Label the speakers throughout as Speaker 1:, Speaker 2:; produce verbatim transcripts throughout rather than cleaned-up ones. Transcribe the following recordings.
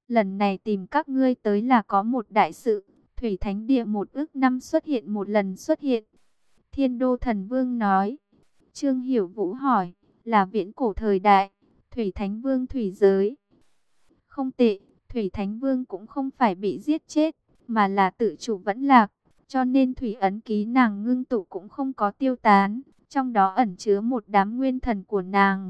Speaker 1: lần này tìm các ngươi tới là có một đại sự. Thủy Thánh Địa một ước năm xuất hiện một lần xuất hiện. Thiên Đô Thần Vương nói. Trương Hiểu Vũ hỏi, là viễn cổ thời đại, Thủy Thánh Vương thủy giới. Không tệ, Thủy Thánh Vương cũng không phải bị giết chết, mà là tự chủ vẫn lạc, cho nên thủy ấn ký nàng ngưng tụ cũng không có tiêu tán, trong đó ẩn chứa một đám nguyên thần của nàng.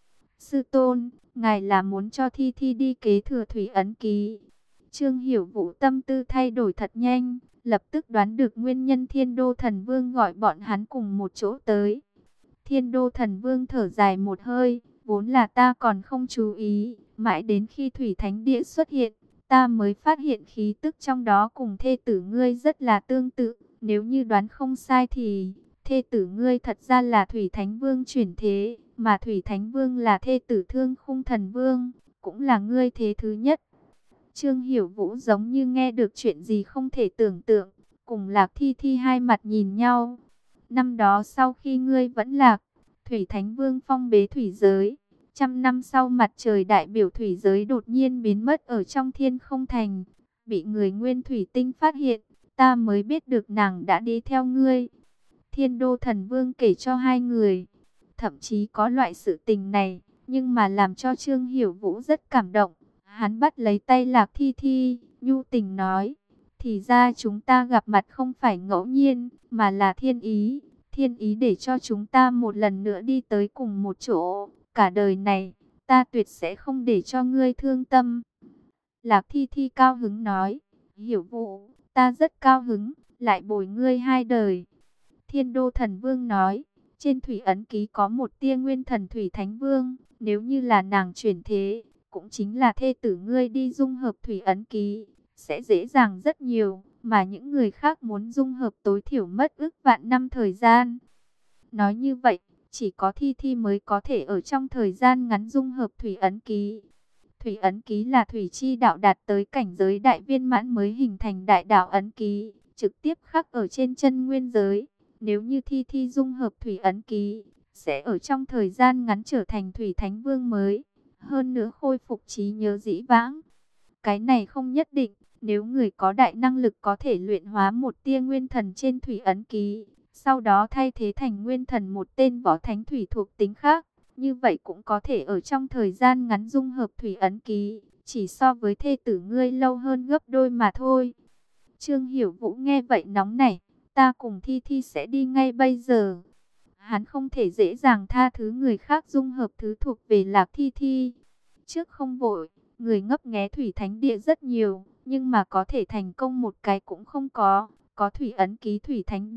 Speaker 1: Sư tôn, ngài là muốn cho Thi Thi đi kế thừa thủy ấn ký. Trương Hiểu Vũ tâm tư thay đổi thật nhanh, lập tức đoán được nguyên nhân Thiên Đô Thần Vương gọi bọn hắn cùng một chỗ tới. Thiên Đô Thần Vương thở dài một hơi, vốn là ta còn không chú ý, mãi đến khi Thủy Thánh Địa xuất hiện, ta mới phát hiện khí tức trong đó cùng thê tử ngươi rất là tương tự. Nếu như đoán không sai thì thê tử ngươi thật ra là Thủy Thánh Vương chuyển thế, mà Thủy Thánh Vương là thê tử Thương Khung Thần Vương, cũng là ngươi thế thứ nhất. Trương Hiểu Vũ giống như nghe được chuyện gì không thể tưởng tượng, cùng Lạc Thi Thi hai mặt nhìn nhau. Năm đó sau khi ngươi vẫn lạc, Thủy Thánh Vương phong bế thủy giới. Trăm năm sau mặt trời đại biểu thủy giới đột nhiên biến mất ở trong thiên không thành. Bị người nguyên thủy tinh phát hiện, ta mới biết được nàng đã đi theo ngươi. Thiên Đô Thần Vương kể cho hai người. Thậm chí có loại sự tình này, nhưng mà làm cho Trương Hiểu Vũ rất cảm động. Hắn bắt lấy tay Lạc Thi Thi, nhu tình nói. Thì ra chúng ta gặp mặt không phải ngẫu nhiên, mà là thiên ý. Thiên ý để cho chúng ta một lần nữa đi tới cùng một chỗ. Cả đời này, ta tuyệt sẽ không để cho ngươi thương tâm. Lạc Thi Thi cao hứng nói. Hiểu Vũ, ta rất cao hứng, lại bồi ngươi hai đời. Thiên Đô Thần Vương nói. Trên thủy ấn ký có một tia nguyên thần Thủy Thánh Vương. Nếu như là nàng chuyển thế, cũng chính là thê tử ngươi đi dung hợp thủy ấn ký, sẽ dễ dàng rất nhiều, mà những người khác muốn dung hợp tối thiểu mất ước vạn năm thời gian. Nói như vậy, chỉ có Thi Thi mới có thể ở trong thời gian ngắn dung hợp thủy ấn ký. Thủy ấn ký là thủy chi đạo đạt tới cảnh giới đại viên mãn mới hình thành đại đạo ấn ký, trực tiếp khắc ở trên chân nguyên giới. Nếu như Thi Thi dung hợp thủy ấn ký, sẽ ở trong thời gian ngắn trở thành Thủy Thánh Vương mới, hơn nữa khôi phục trí nhớ dĩ vãng. Cái này không nhất định, nếu người có đại năng lực có thể luyện hóa một tia nguyên thần trên thủy ấn ký, sau đó thay thế thành nguyên thần một tên võ thánh thủy thuộc tính khác, như vậy cũng có thể ở trong thời gian ngắn dung hợp thủy ấn ký, chỉ so với thê tử ngươi lâu hơn gấp đôi mà thôi. Trương Hiểu Vũ nghe vậy nóng nảy, ta cùng Thi Thi sẽ đi ngay bây giờ. Hắn không thể dễ dàng tha thứ người khác dung hợp thứ thuộc về Lạc Thi Thi. Trước không vội, người ngấp nghé Thủy Thánh Địa rất nhiều, nhưng mà có thể thành công một cái cũng không có. Có thủy ấn ký Thủy Thánh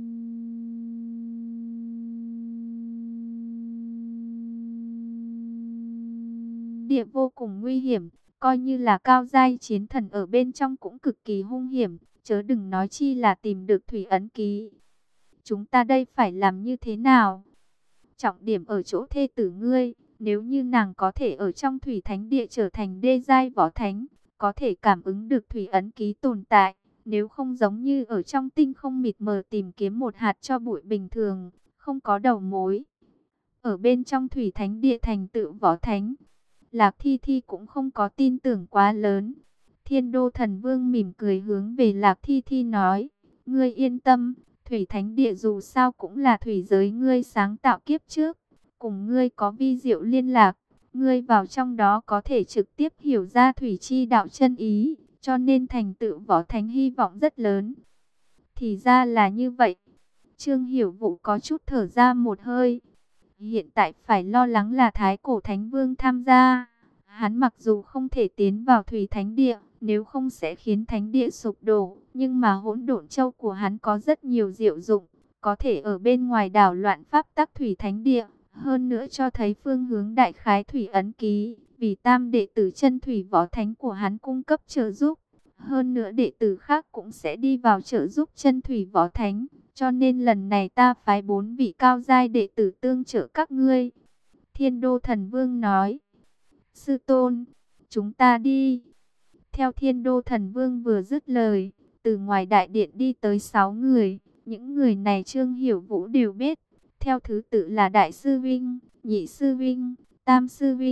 Speaker 1: Địa vô cùng nguy hiểm, coi như là cao giai chiến thần ở bên trong cũng cực kỳ hung hiểm, chớ đừng nói chi là tìm được thủy ấn ký. Chúng ta đây phải làm như thế nào? Trọng điểm ở chỗ thê tử ngươi, nếu như nàng có thể ở trong Thủy Thánh Địa trở thành đê giai võ thánh, có thể cảm ứng được thủy ấn ký tồn tại, nếu không giống như ở trong tinh không mịt mờ tìm kiếm một hạt cho bụi bình thường, không có đầu mối. Ở bên trong Thủy Thánh Địa thành tựu võ thánh, Lạc Thi Thi cũng không có tin tưởng quá lớn. Thiên Đô Thần Vương mỉm cười hướng về Lạc Thi Thi nói, ngươi yên tâm, Thủy Thánh Địa dù sao cũng là thủy giới ngươi sáng tạo kiếp trước, cùng ngươi có vi diệu liên lạc, ngươi vào trong đó có thể trực tiếp hiểu ra thủy chi đạo chân ý, cho nên thành tựu võ thánh hy vọng rất lớn. Thì ra là như vậy. Trương Hiểu Vũ có chút thở ra một hơi. Hiện tại phải lo lắng là Thái Cổ Thánh Vương tham gia. Hắn mặc dù không thể tiến vào Thủy Thánh Địa, nếu không sẽ khiến Thánh Địa sụp đổ, nhưng mà hỗn độn châu của hắn có rất nhiều diệu dụng, có thể ở bên ngoài đảo loạn pháp tắc Thủy Thánh Địa, hơn nữa cho thấy phương hướng đại khái thủy ấn ký, vì tam đệ tử chân thủy võ thánh của hắn cung cấp trợ giúp, hơn nữa đệ tử khác cũng sẽ đi vào trợ giúp chân thủy võ thánh, cho nên lần này ta phái bốn vị cao giai đệ tử tương trợ các ngươi. Thiên Đô Thần Vương nói, sư tôn, chúng ta đi. Theo Thiên Đô Thần Vương vừa dứt lời, từ ngoài đại điện đi tới sáu người. Những người này Trương Hiểu Vũ đều biết. Theo thứ tự là Đại sư Vinh, Nhị sư Vinh, Tam sư Vinh,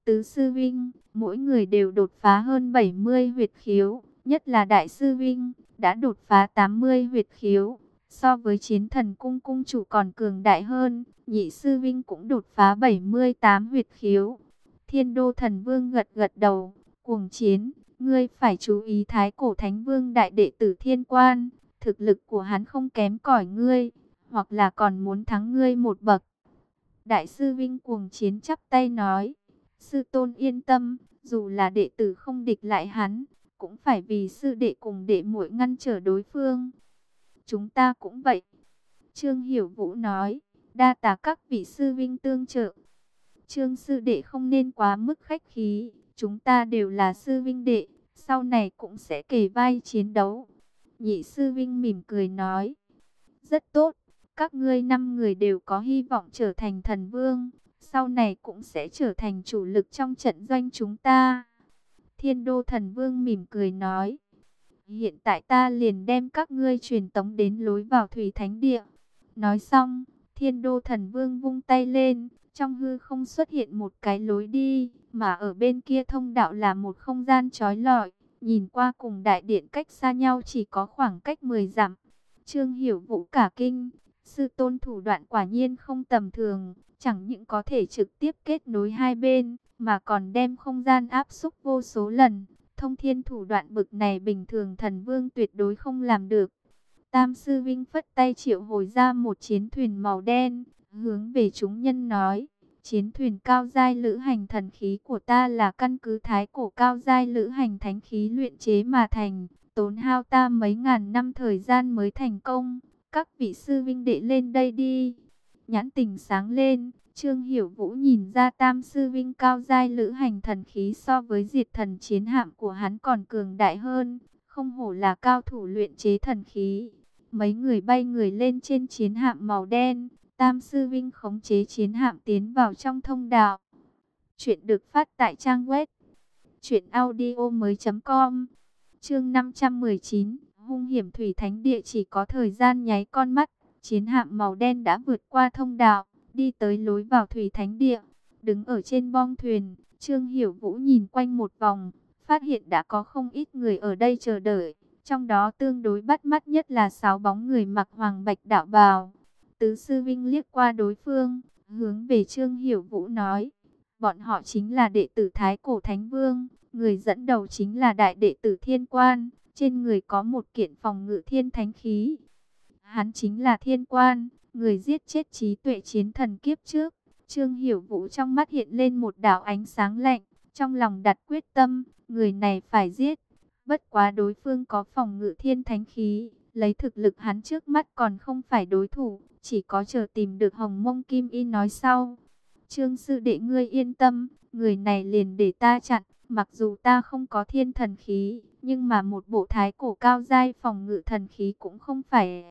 Speaker 1: tứ sư vinh, mỗi người đều đột phá hơn bảy mươi huyệt khiếu, nhất là đại sư vinh, đã đột phá tám mươi huyệt khiếu, so với chiến thần cung cung chủ còn cường đại hơn, nhị sư vinh cũng đột phá bảy mươi tám huyệt khiếu. Thiên Đô Thần Vương gật gật đầu, Cuồng Chiến, ngươi phải chú ý Thái Cổ Thánh Vương đại đệ tử Thiên Quan, thực lực của hắn không kém cỏi ngươi, hoặc là còn muốn thắng ngươi một bậc. Đại sư Vinh Cuồng Chiến chắp tay nói, sư tôn yên tâm, dù là đệ tử không địch lại hắn, cũng phải vì sư đệ cùng đệ muội ngăn trở đối phương. Chúng ta cũng vậy. Trương Hiểu Vũ nói, đa tạ các vị sư vinh tương trợ. Trương sư đệ không nên quá mức khách khí, chúng ta đều là sư vinh đệ, sau này cũng sẽ kề vai chiến đấu. Nhị sư vinh mỉm cười nói, rất tốt, các ngươi năm người đều có hy vọng trở thành thần vương, sau này cũng sẽ trở thành chủ lực trong trận doanh chúng ta. Thiên Đô Thần Vương mỉm cười nói, hiện tại ta liền đem các ngươi truyền tống đến lối vào Thủy Thánh Địa. Nói xong, Thiên Đô Thần Vương vung tay lên, trong hư không xuất hiện một cái lối đi, mà ở bên kia thông đạo là một không gian chói lọi, nhìn qua cùng đại điện cách xa nhau chỉ có khoảng cách mười dặm. Trương Hiểu Vũ cả kinh, sư tôn thủ đoạn quả nhiên không tầm thường, chẳng những có thể trực tiếp kết nối hai bên, mà còn đem không gian áp xúc vô số lần. Thông thiên thủ đoạn bực này bình thường thần vương tuyệt đối không làm được. Tam sư Vinh phất tay triệu hồi ra một chiến thuyền màu đen, hướng về chúng nhân nói, chiến thuyền cao giai lữ hành thần khí của ta là căn cứ thái cổ cao giai lữ hành thánh khí luyện chế mà thành, tốn hao ta mấy ngàn năm thời gian mới thành công, các vị sư vinh đệ lên đây đi. Nhãn tình sáng lên, Trương Hiểu Vũ nhìn ra tam sư vinh cao giai lữ hành thần khí so với diệt thần chiến hạm của hắn còn cường đại hơn, không hổ là cao thủ luyện chế thần khí. Mấy người bay người lên trên chiến hạm màu đen, tam sư vinh khống chế chiến hạm tiến vào trong thông đạo. Chuyện được phát tại trang web truyện audio mới chấm com. Chương năm trăm mười chín, hung hiểm Thủy Thánh Địa chỉ có thời gian nháy con mắt, chiến hạm màu đen đã vượt qua thông đạo, đi tới lối vào Thủy Thánh Địa. Đứng ở trên bong thuyền, Trương Hiểu Vũ nhìn quanh một vòng, phát hiện đã có không ít người ở đây chờ đợi. Trong đó tương đối bắt mắt nhất là sáu bóng người mặc hoàng bạch đạo bào. Tứ sư Vinh liếc qua đối phương, hướng về Trương Hiểu Vũ nói, bọn họ chính là đệ tử Thái Cổ Thánh Vương, người dẫn đầu chính là đại đệ tử Thiên Quan, trên người có một kiện phòng ngự thiên thánh khí. Hắn chính là Thiên Quan, người giết chết trí tuệ chiến thần kiếp trước. Trương Hiểu Vũ trong mắt hiện lên một đạo ánh sáng lạnh, trong lòng đặt quyết tâm, người này phải giết. Bất quá đối phương có phòng ngự thiên thánh khí, lấy thực lực hắn trước mắt còn không phải đối thủ, chỉ có chờ tìm được Hồng Mông Kim Y nói sau. Trương sư đệ ngươi yên tâm, người này liền để ta chặn, mặc dù ta không có thiên thần khí, nhưng mà một bộ thái cổ cao giai phòng ngự thần khí cũng không phải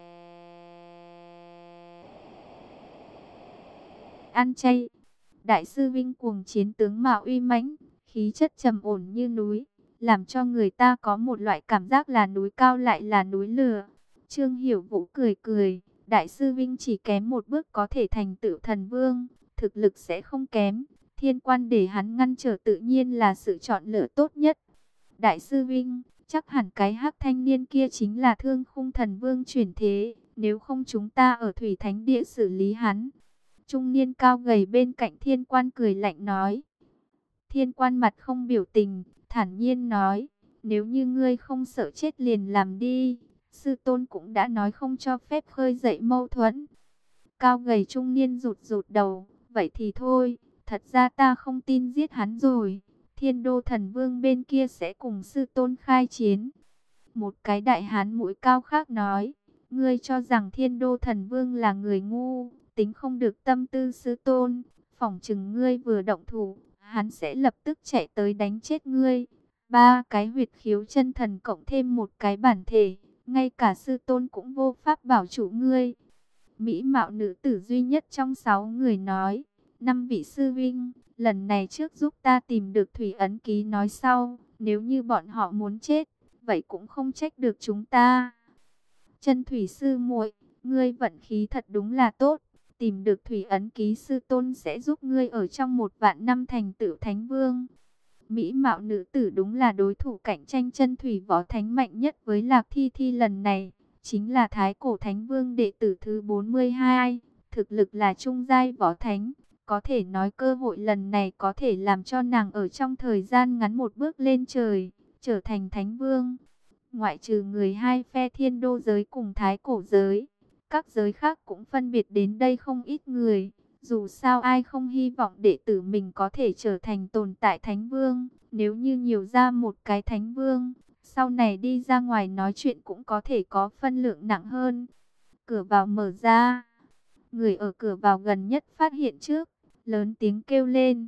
Speaker 1: ăn chay. Đại sư Vinh Cuồng Chiến tướng mạo uy mãnh, khí chất trầm ổn như núi, làm cho người ta có một loại cảm giác là núi cao lại là núi lửa. Trương Hiểu Vũ cười cười, đại sư Vinh chỉ kém một bước có thể thành tựu thần vương, thực lực sẽ không kém, Thiên Quan để hắn ngăn trở tự nhiên là sự chọn lựa tốt nhất. Đại sư Vinh, chắc hẳn cái hắc thanh niên kia chính là Thương Khung Thần Vương chuyển thế, nếu không chúng ta ở Thủy Thánh Địa xử lý hắn. Trung niên cao gầy bên cạnh Thiên Quan cười lạnh nói. Thiên Quan mặt không biểu tình, thản nhiên nói, nếu như ngươi không sợ chết liền làm đi, sư tôn cũng đã nói không cho phép khơi dậy mâu thuẫn. Cao gầy trung niên rụt rụt đầu, vậy thì thôi, thật ra ta không tin giết hắn rồi, Thiên Đô Thần Vương bên kia sẽ cùng sư tôn khai chiến. Một cái đại hán mũi cao khác nói, ngươi cho rằng Thiên Đô Thần Vương là người ngu, tính không được tâm tư sư tôn, phỏng chừng ngươi vừa động thủ, hắn sẽ lập tức chạy tới đánh chết ngươi. Ba cái huyệt khiếu chân thần cộng thêm một cái bản thể, ngay cả sư tôn cũng vô pháp bảo chủ ngươi. Mỹ mạo nữ tử duy nhất trong sáu người nói, năm vị sư vinh, lần này trước giúp ta tìm được thủy ấn ký nói sau, nếu như bọn họ muốn chết, vậy cũng không trách được chúng ta. Chân thủy sư muội, ngươi vận khí thật đúng là tốt, tìm được thủy ấn ký, sư tôn sẽ giúp ngươi ở trong một vạn năm thành tựu thánh vương. Mỹ mạo nữ tử đúng là đối thủ cạnh tranh chân thủy võ thánh mạnh nhất với Lạc Thi Thi lần này. Chính là Thái Cổ Thánh Vương đệ tử thứ bốn mươi hai, thực lực là trung giai võ thánh. Có thể nói cơ hội lần này có thể làm cho nàng ở trong thời gian ngắn một bước lên trời, trở thành Thánh Vương. Ngoại trừ người hai phe Thiên Đô giới cùng Thái Cổ giới, các giới khác cũng phân biệt đến đây không ít người. Dù sao ai không hy vọng đệ tử mình có thể trở thành tồn tại Thánh Vương. Nếu như nhiều ra một cái Thánh Vương, sau này đi ra ngoài nói chuyện cũng có thể có phân lượng nặng hơn. Cửa vào mở ra. Người ở cửa vào gần nhất phát hiện trước, lớn tiếng kêu lên.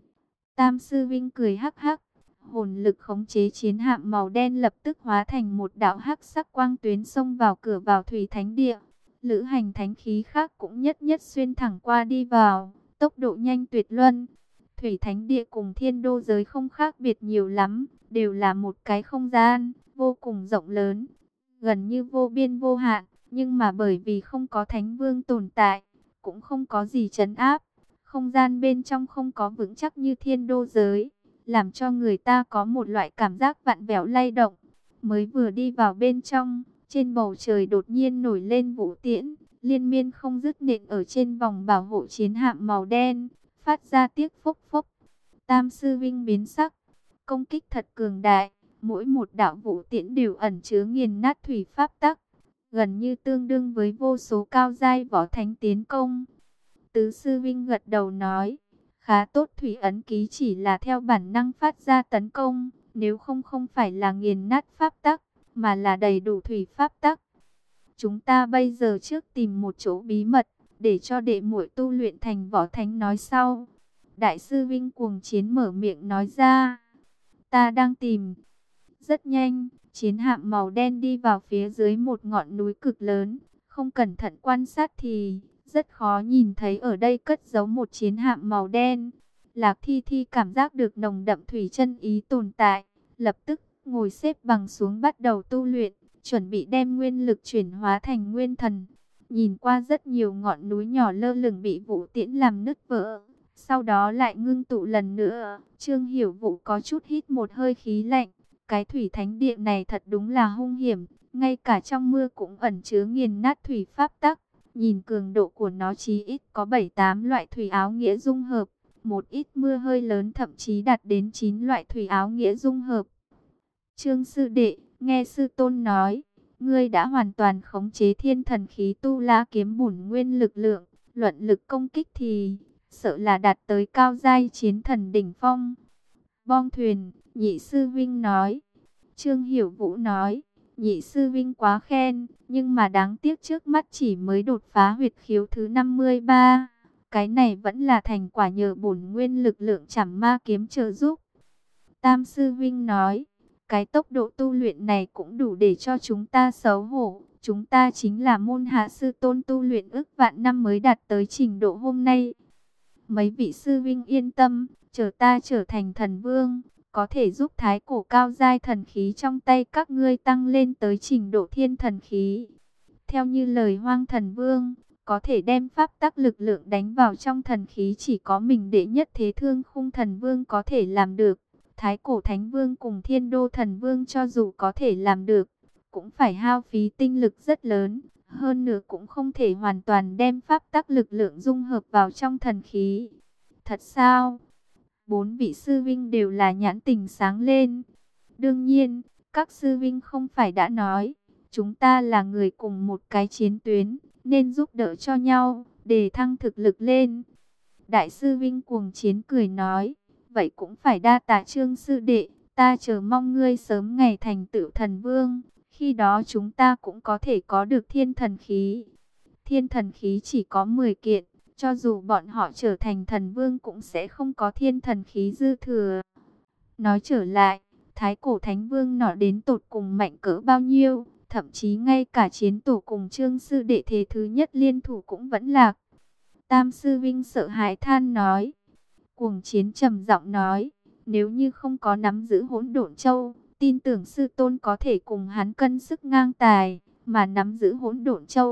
Speaker 1: Tam sư vinh cười hắc hắc. Hồn lực khống chế chiến hạm màu đen lập tức hóa thành một đạo hắc sắc quang tuyến xông vào cửa vào Thủy Thánh Địa. Lữ hành thánh khí khác cũng nhất nhất xuyên thẳng qua đi vào, tốc độ nhanh tuyệt luân. Thủy Thánh Địa cùng Thiên Đô giới không khác biệt nhiều lắm, đều là một cái không gian vô cùng rộng lớn, gần như vô biên vô hạn, nhưng mà bởi vì không có Thánh Vương tồn tại, cũng không có gì trấn áp, không gian bên trong không có vững chắc như Thiên Đô giới, làm cho người ta có một loại cảm giác vặn vẹo lay động. Mới vừa đi vào bên trong, trên bầu trời đột nhiên nổi lên vũ tiễn, liên miên không dứt nện ở trên vòng bảo hộ chiến hạm màu đen, phát ra tiếc phốc phốc. Tam sư vinh biến sắc, công kích thật cường đại, mỗi một đạo vũ tiễn đều ẩn chứa nghiền nát thủy pháp tắc, gần như tương đương với vô số cao giai võ thánh tiến công. Tứ sư vinh gật đầu nói, khá tốt, thủy ấn ký chỉ là theo bản năng phát ra tấn công, nếu không không phải là nghiền nát pháp tắc, mà là đầy đủ thủy pháp tắc. Chúng ta bây giờ trước tìm một chỗ bí mật, để cho đệ muội tu luyện thành võ thánh nói sau. Đại sư Vinh Cuồng Chiến mở miệng nói ra. Ta đang tìm. Rất nhanh, chiến hạm màu đen đi vào phía dưới một ngọn núi cực lớn. Không cẩn thận quan sát thì rất khó nhìn thấy ở đây cất giấu một chiến hạm màu đen. Lạc Thi Thi cảm giác được nồng đậm thủy chân ý tồn tại, lập tức ngồi xếp bằng xuống bắt đầu tu luyện, chuẩn bị đem nguyên lực chuyển hóa thành nguyên thần. Nhìn qua rất nhiều ngọn núi nhỏ lơ lửng bị vũ tiễn làm nứt vỡ, sau đó lại ngưng tụ lần nữa. Trương Hiểu Vũ có chút hít một hơi khí lạnh. Cái thủy thánh địa này thật đúng là hung hiểm, ngay cả trong mưa cũng ẩn chứa nghiền nát thủy pháp tắc. Nhìn cường độ của nó chí ít có bảy tám loại thủy áo nghĩa dung hợp, một ít mưa hơi lớn thậm chí đạt đến chín loại thủy áo nghĩa dung hợp. Trương sư đệ, nghe sư tôn nói, ngươi đã hoàn toàn khống chế thiên thần khí tu la kiếm bổn nguyên lực lượng, luận lực công kích thì sợ là đạt tới cao giai chiến thần đỉnh phong. Bong thuyền, nhị sư vinh nói. Trương Hiểu Vũ nói, nhị sư vinh quá khen, nhưng mà đáng tiếc trước mắt chỉ mới đột phá huyệt khiếu thứ năm mươi ba. Cái này vẫn là thành quả nhờ bổn nguyên lực lượng Trảm Ma kiếm trợ giúp. Tam sư vinh nói, cái tốc độ tu luyện này cũng đủ để cho chúng ta xấu hổ. Chúng ta chính là môn hạ sư tôn tu luyện ức vạn năm mới đạt tới trình độ hôm nay. Mấy vị sư vinh yên tâm, chờ ta trở thành thần vương, có thể giúp thái cổ cao giai thần khí trong tay các ngươi tăng lên tới trình độ thiên thần khí. Theo như lời Hoang Thần Vương, có thể đem pháp tắc lực lượng đánh vào trong thần khí chỉ có mình đệ nhất thế Thương Khung Thần Vương có thể làm được. Thái cổ Thánh Vương cùng Thiên Đô Thần Vương cho dù có thể làm được, cũng phải hao phí tinh lực rất lớn. Hơn nữa cũng không thể hoàn toàn đem pháp tắc lực lượng dung hợp vào trong thần khí. Thật sao? Bốn vị sư vinh đều là nhãn tình sáng lên. Đương nhiên, các sư vinh không phải đã nói, chúng ta là người cùng một cái chiến tuyến, nên giúp đỡ cho nhau, để thăng thực lực lên. Đại sư Vinh Cuồng Chiến cười nói, vậy cũng phải đa tạ Trương sư đệ, ta chờ mong ngươi sớm ngày thành tựu thần vương, khi đó chúng ta cũng có thể có được thiên thần khí. Thiên thần khí chỉ có mười kiện, cho dù bọn họ trở thành thần vương cũng sẽ không có thiên thần khí dư thừa. Nói trở lại, Thái cổ Thánh Vương nọ đến tột cùng mạnh cỡ bao nhiêu, thậm chí ngay cả chiến tổ cùng Trương sư đệ thế thứ nhất liên thủ cũng vẫn lạc. Tam sư Vinh sợ hãi than nói. Cuồng Chiến trầm giọng nói, nếu như không có nắm giữ Hỗn Độn Châu, tin tưởng sư tôn có thể cùng hắn cân sức ngang tài, mà nắm giữ Hỗn Độn Châu,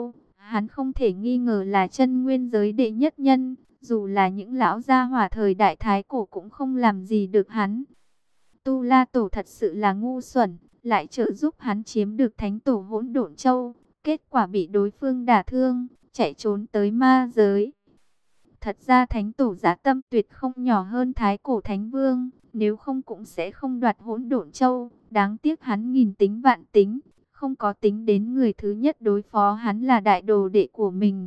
Speaker 1: Hắn không thể nghi ngờ là chân nguyên giới đệ nhất nhân, dù là những lão gia hỏa thời đại thái cổ cũng không làm gì được hắn. Tu La Tổ thật sự là ngu xuẩn, lại trợ giúp hắn chiếm được thánh tổ Hỗn Độn Châu, kết quả bị đối phương đả thương, chạy trốn tới ma giới. Thật ra thánh tổ Giá Tâm tuyệt không nhỏ hơn thái cổ thánh vương, nếu không cũng sẽ không đoạt Hỗn Độn Châu, đáng tiếc hắn nghìn tính vạn tính, không có tính đến người thứ nhất đối phó hắn là đại đồ đệ của mình.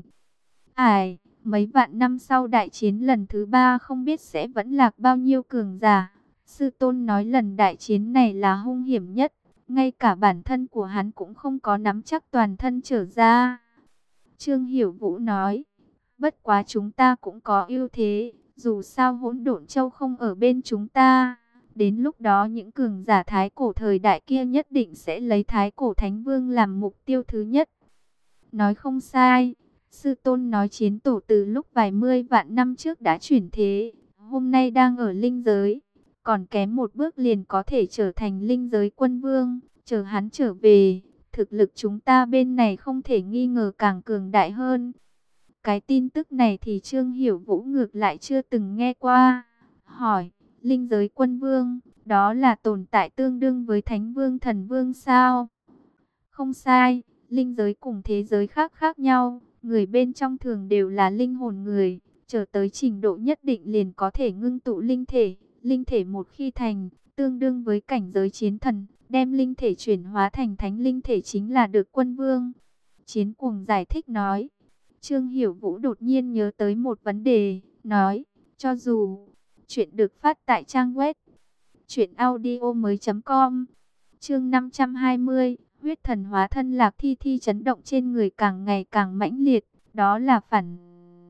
Speaker 1: Ai, mấy vạn năm sau đại chiến lần thứ ba không biết sẽ vẫn lạc bao nhiêu cường giả. Sư tôn nói lần đại chiến này là hung hiểm nhất, ngay cả bản thân của hắn cũng không có nắm chắc toàn thân trở ra. Trương Hiểu Vũ nói, bất quá chúng ta cũng có ưu thế, dù sao Hỗn Độn Châu không ở bên chúng ta. Đến lúc đó những cường giả thái cổ thời đại kia nhất định sẽ lấy thái cổ thánh vương làm mục tiêu thứ nhất. Nói không sai, sư tôn nói chiến tổ từ lúc vài mươi vạn năm trước đã chuyển thế, hôm nay đang ở linh giới, còn kém một bước liền có thể trở thành linh giới quân vương, chờ hắn trở về, thực lực chúng ta bên này không thể nghi ngờ càng cường đại hơn. Cái tin tức này thì Trương Hiểu Vũ ngược lại chưa từng nghe qua, hỏi, linh giới quân vương, đó là tồn tại tương đương với thánh vương thần vương sao? Không sai, linh giới cùng thế giới khác khác nhau, người bên trong thường đều là linh hồn người, trở tới trình độ nhất định liền có thể ngưng tụ linh thể, linh thể một khi thành, tương đương với cảnh giới chiến thần, đem linh thể chuyển hóa thành thánh linh thể chính là được quân vương. Chiến Cuồng giải thích nói. Trương Hiểu Vũ đột nhiên nhớ tới một vấn đề, nói, cho dù chuyện được phát tại trang web truyện audio mới chấm com, chương năm trăm hai mươi, huyết thần hóa thân. Lạc Thi Thi chấn động trên người càng ngày càng mãnh liệt, đó là phản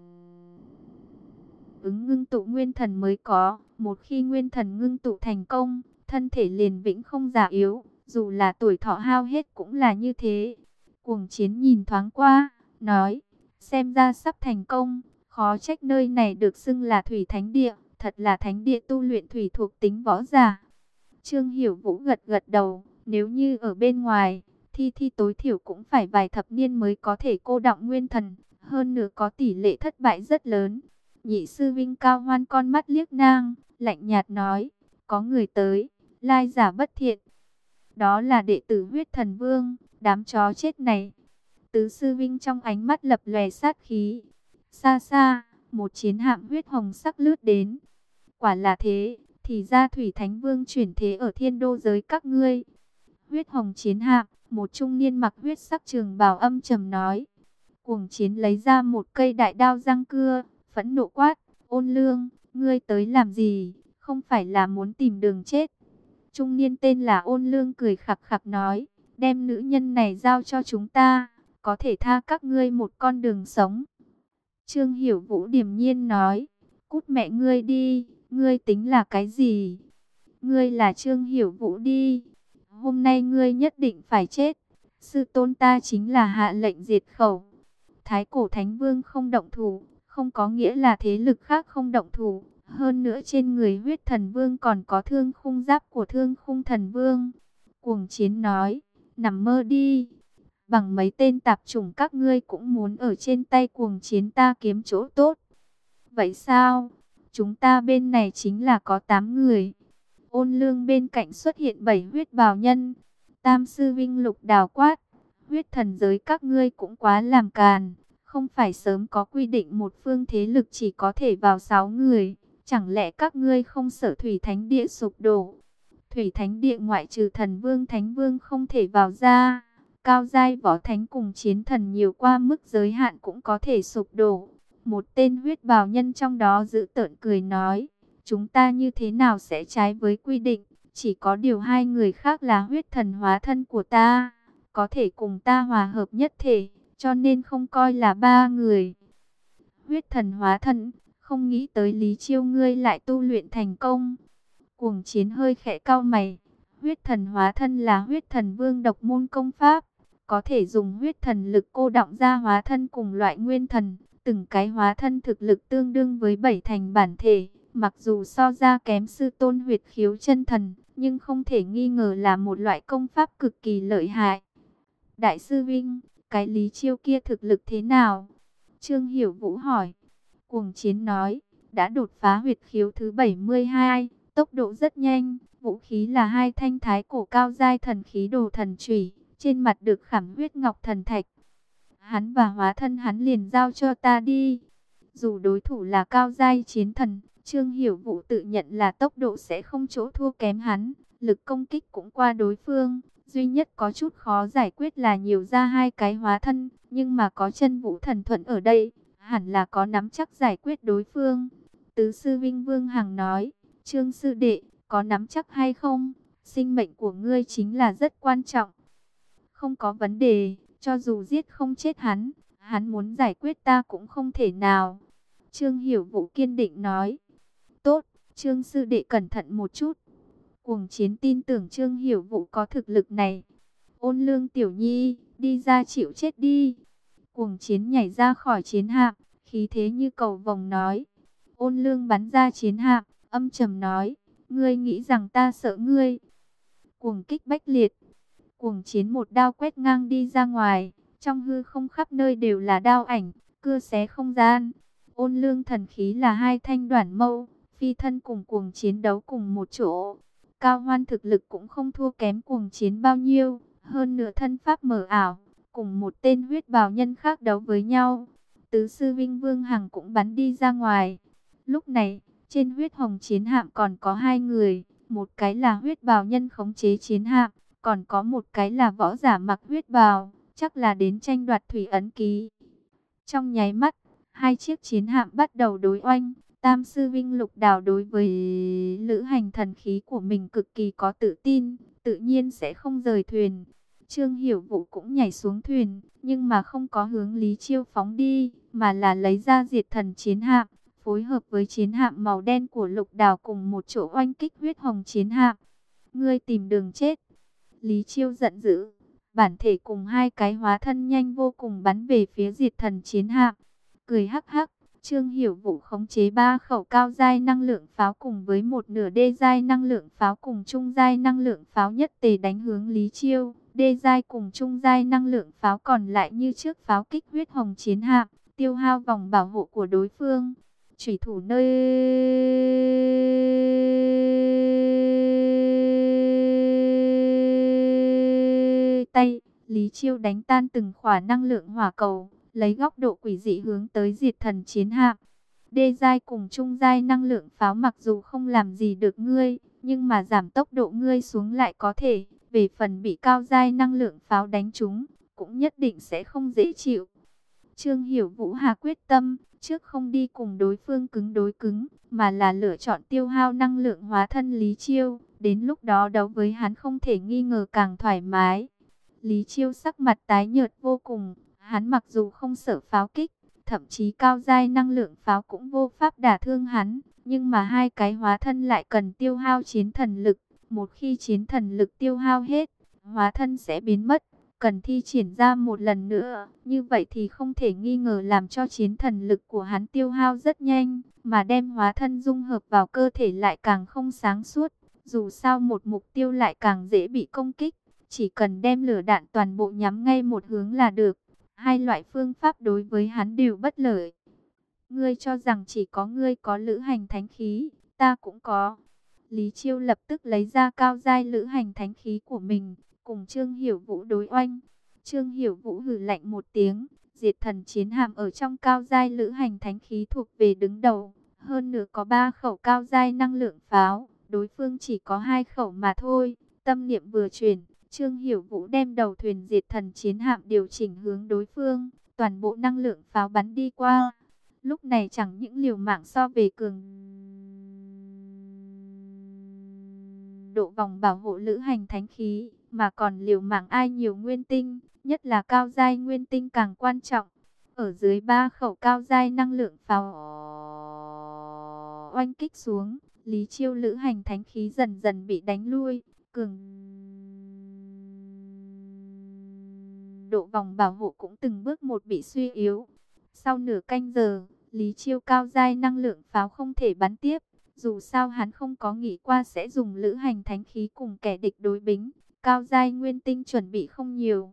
Speaker 1: ứng ngưng tụ nguyên thần mới có, một khi nguyên thần ngưng tụ thành công, thân thể liền vĩnh không già yếu, dù là tuổi thọ hao hết cũng là như thế. Cuồng Chiến nhìn thoáng qua, nói, xem ra sắp thành công, khó trách nơi này được xưng là Thủy Thánh Địa, thật là thánh địa tu luyện thủy thuộc tính võ giả. Trương Hiểu Vũ gật gật đầu, nếu như ở bên ngoài, Thi Thi tối thiểu cũng phải vài thập niên mới có thể cô đọng nguyên thần, hơn nữa có tỷ lệ thất bại rất lớn. Nhị sư Vinh Cao Hoan con mắt liếc nang, lạnh nhạt nói, có người tới, lai giả bất thiện. Đó là đệ tử huyết thần vương, đám chó chết này. Tứ sư Vinh trong ánh mắt lập lòe sát khí. Xa xa, một chiến hạm huyết hồng sắc lướt đến. Quả là thế, thì ra Thủy Thánh Vương chuyển thế ở thiên đô giới các ngươi. Huyết hồng chiến hạm, một trung niên mặc huyết sắc trường bào âm trầm nói. Cuồng Chiến lấy ra một cây đại đao răng cưa, phẫn nộ quát, Ôn Lương, ngươi tới làm gì, không phải là muốn tìm đường chết. Trung niên tên là Ôn Lương cười khặc khặc nói, đem nữ nhân này giao cho chúng ta, có thể tha các ngươi một con đường sống. Trương Hiểu Vũ điềm nhiên nói, cút mẹ ngươi đi, ngươi tính là cái gì? Ngươi là Trương Hiểu Vũ đi, hôm nay ngươi nhất định phải chết. Sư tôn ta chính là hạ lệnh diệt khẩu. Thái cổ thánh vương không động thủ, không có nghĩa là thế lực khác không động thủ. Hơn nữa trên người huyết thần vương còn có thương khung giáp của thương khung thần vương. Cuồng Chiến nói, nằm mơ đi. Bằng mấy tên tạp chủng các ngươi cũng muốn ở trên tay Cuồng Chiến ta kiếm chỗ tốt. Vậy sao? Chúng ta bên này chính là có tám người. Ôn Lương bên cạnh xuất hiện bảy huyết bào nhân. Tam sư Vinh Lục đào quát, huyết thần giới các ngươi cũng quá làm càn. Không phải sớm có quy định một phương thế lực chỉ có thể vào sáu người. Chẳng lẽ các ngươi không sợ Thủy Thánh Địa sụp đổ? Thủy Thánh Địa ngoại trừ thần vương thánh vương không thể vào ra. Cao giai võ thánh cùng chiến thần nhiều qua mức giới hạn cũng có thể sụp đổ. Một tên huyết bào nhân trong đó giữ tợn cười nói, chúng ta như thế nào sẽ trái với quy định? Chỉ có điều hai người khác là huyết thần hóa thân của ta, có thể cùng ta hòa hợp nhất thể, cho nên không coi là ba người. Huyết thần hóa thân, không nghĩ tới Lý Chiêu ngươi lại tu luyện thành công. Cuồng Chiến hơi khẽ cau mày, huyết thần hóa thân là huyết thần vương độc môn công pháp, có thể dùng huyết thần lực cô đọng ra hóa thân cùng loại nguyên thần. Từng cái hóa thân thực lực tương đương với bảy thành bản thể, mặc dù so ra kém sư tôn huyệt khiếu chân thần, nhưng không thể nghi ngờ là một loại công pháp cực kỳ lợi hại. Đại sư Vinh, cái Lý Chiêu kia thực lực thế nào? Trương Hiểu Vũ hỏi. Cuồng Chiến nói, đã đột phá huyệt khiếu thứ bảy mươi hai, tốc độ rất nhanh, vũ khí là hai thanh thái cổ cao giai thần khí đồ thần chủy, trên mặt được khảm huyết ngọc thần thạch. Hắn và hóa thân hắn liền giao cho ta đi. Dù đối thủ là cao giai chiến thần, Trương Hiểu Vũ tự nhận là tốc độ sẽ không chỗ thua kém hắn, lực công kích cũng qua đối phương. Duy nhất có chút khó giải quyết là nhiều ra hai cái hóa thân, nhưng mà có chân vũ thần thuẫn ở đây, hẳn là có nắm chắc giải quyết đối phương. Tứ sư Vinh Vương Hằng nói, Trương sư đệ, có nắm chắc hay không? Sinh mệnh của ngươi chính là rất quan trọng. Không có vấn đề, cho dù giết không chết hắn, hắn muốn giải quyết ta cũng không thể nào. Trương Hiểu Vũ kiên định nói. Tốt, Trương sư đệ cẩn thận một chút. Cuồng Chiến tin tưởng Trương Hiểu Vũ có thực lực này. Ôn Lương tiểu nhi, đi ra chịu chết đi. Cuồng Chiến nhảy ra khỏi chiến hạm, khí thế như cầu vồng nói. Ôn Lương bắn ra chiến hạm, âm trầm nói, ngươi nghĩ rằng ta sợ ngươi? Cuồng Kích Bách Liệt. Cuồng Chiến một đao quét ngang đi ra ngoài, trong hư không khắp nơi đều là đao ảnh, cưa xé không gian. Ôn Lương thần khí là hai thanh đoản mâu, phi thân cùng Cuồng Chiến đấu cùng một chỗ. Cao Hoan thực lực cũng không thua kém Cuồng Chiến bao nhiêu, hơn nửa thân pháp mờ ảo, cùng một tên huyết bào nhân khác đấu với nhau. Tứ sư Vinh Vương Hằng cũng bắn đi ra ngoài. Lúc này, trên huyết hồng chiến hạm còn có hai người, một cái là huyết bào nhân khống chế chiến hạm, còn có một cái là võ giả mặc huyết bào, chắc là đến tranh đoạt thủy ấn ký. Trong nháy mắt, hai chiếc chiến hạm bắt đầu đối oanh. Tam sư Vinh Lục Đào đối với lữ hành thần khí của mình cực kỳ có tự tin, tự nhiên sẽ không rời thuyền. Trương Hiểu Vũ cũng nhảy xuống thuyền, nhưng mà không có hướng Lý Chiêu phóng đi, mà là lấy ra diệt thần chiến hạm, phối hợp với chiến hạm màu đen của Lục Đào cùng một chỗ oanh kích huyết hồng chiến hạm. Ngươi tìm đường chết. Lý Chiêu giận dữ, bản thể cùng hai cái hóa thân nhanh vô cùng bắn về phía diệt thần chiến hạm. Cười hắc hắc, Trương Hiểu Vũ khống chế ba khẩu cao giai năng lượng pháo cùng với một nửa đê giai năng lượng pháo cùng trung giai năng lượng pháo nhất tề đánh hướng Lý Chiêu. Đê giai cùng trung giai năng lượng pháo còn lại như trước pháo kích huyết hồng chiến hạm, tiêu hao vòng bảo hộ của đối phương. Chủy thủ nơi tay, Lý Chiêu đánh tan từng khỏa năng lượng hỏa cầu, lấy góc độ quỷ dị hướng tới diệt thần chiến hạm. Đê giai cùng trung giai năng lượng pháo mặc dù không làm gì được ngươi, nhưng mà giảm tốc độ ngươi xuống lại có thể. Về phần bị cao giai năng lượng pháo đánh trúng, cũng nhất định sẽ không dễ chịu. Trương Hiểu Vũ hà quyết tâm, trước không đi cùng đối phương cứng đối cứng, mà là lựa chọn tiêu hao năng lượng hóa thân Lý Chiêu. Đến lúc đó đấu với hắn không thể nghi ngờ càng thoải mái. Lý Chiêu sắc mặt tái nhợt vô cùng, hắn mặc dù không sợ pháo kích, thậm chí cao giai năng lượng pháo cũng vô pháp đả thương hắn, nhưng mà hai cái hóa thân lại cần tiêu hao chiến thần lực. Một khi chiến thần lực tiêu hao hết, hóa thân sẽ biến mất, cần thi triển ra một lần nữa. Như vậy thì không thể nghi ngờ làm cho chiến thần lực của hắn tiêu hao rất nhanh, mà đem hóa thân dung hợp vào cơ thể lại càng không sáng suốt. Dù sao một mục tiêu lại càng dễ bị công kích, chỉ cần đem lửa đạn toàn bộ nhắm ngay một hướng là được. Hai loại phương pháp đối với hắn đều bất lợi. Ngươi cho rằng chỉ có ngươi có lữ hành thánh khí, ta cũng có. Lý Chiêu lập tức lấy ra cao giai lữ hành thánh khí của mình, cùng Trương Hiểu Vũ đối oanh. Trương Hiểu Vũ hừ lạnh một tiếng, diệt thần chiến hạm ở trong cao giai lữ hành thánh khí thuộc về đứng đầu. Hơn nữa có ba khẩu cao giai năng lượng pháo, đối phương chỉ có hai khẩu mà thôi. Tâm niệm vừa chuyển, Trương Hiểu Vũ đem đầu thuyền diệt thần chiến hạm điều chỉnh hướng đối phương, toàn bộ năng lượng pháo bắn đi qua. Lúc này chẳng những liều mạng so về cường độ vòng bảo hộ lữ hành thánh khí, mà còn liều mạng ai nhiều nguyên tinh, nhất là cao giai nguyên tinh càng quan trọng. Ở dưới ba khẩu cao giai năng lượng pháo oanh kích xuống, Lý Chiêu lữ hành thánh khí dần dần bị đánh lui, cường độ vòng bảo hộ cũng từng bước một bị suy yếu. Sau nửa canh giờ, Lý Chiêu cao giai năng lượng pháo không thể bắn tiếp. Dù sao hắn không có nghĩ qua sẽ dùng lữ hành thánh khí cùng kẻ địch đối bính. Cao giai nguyên tinh chuẩn bị không nhiều.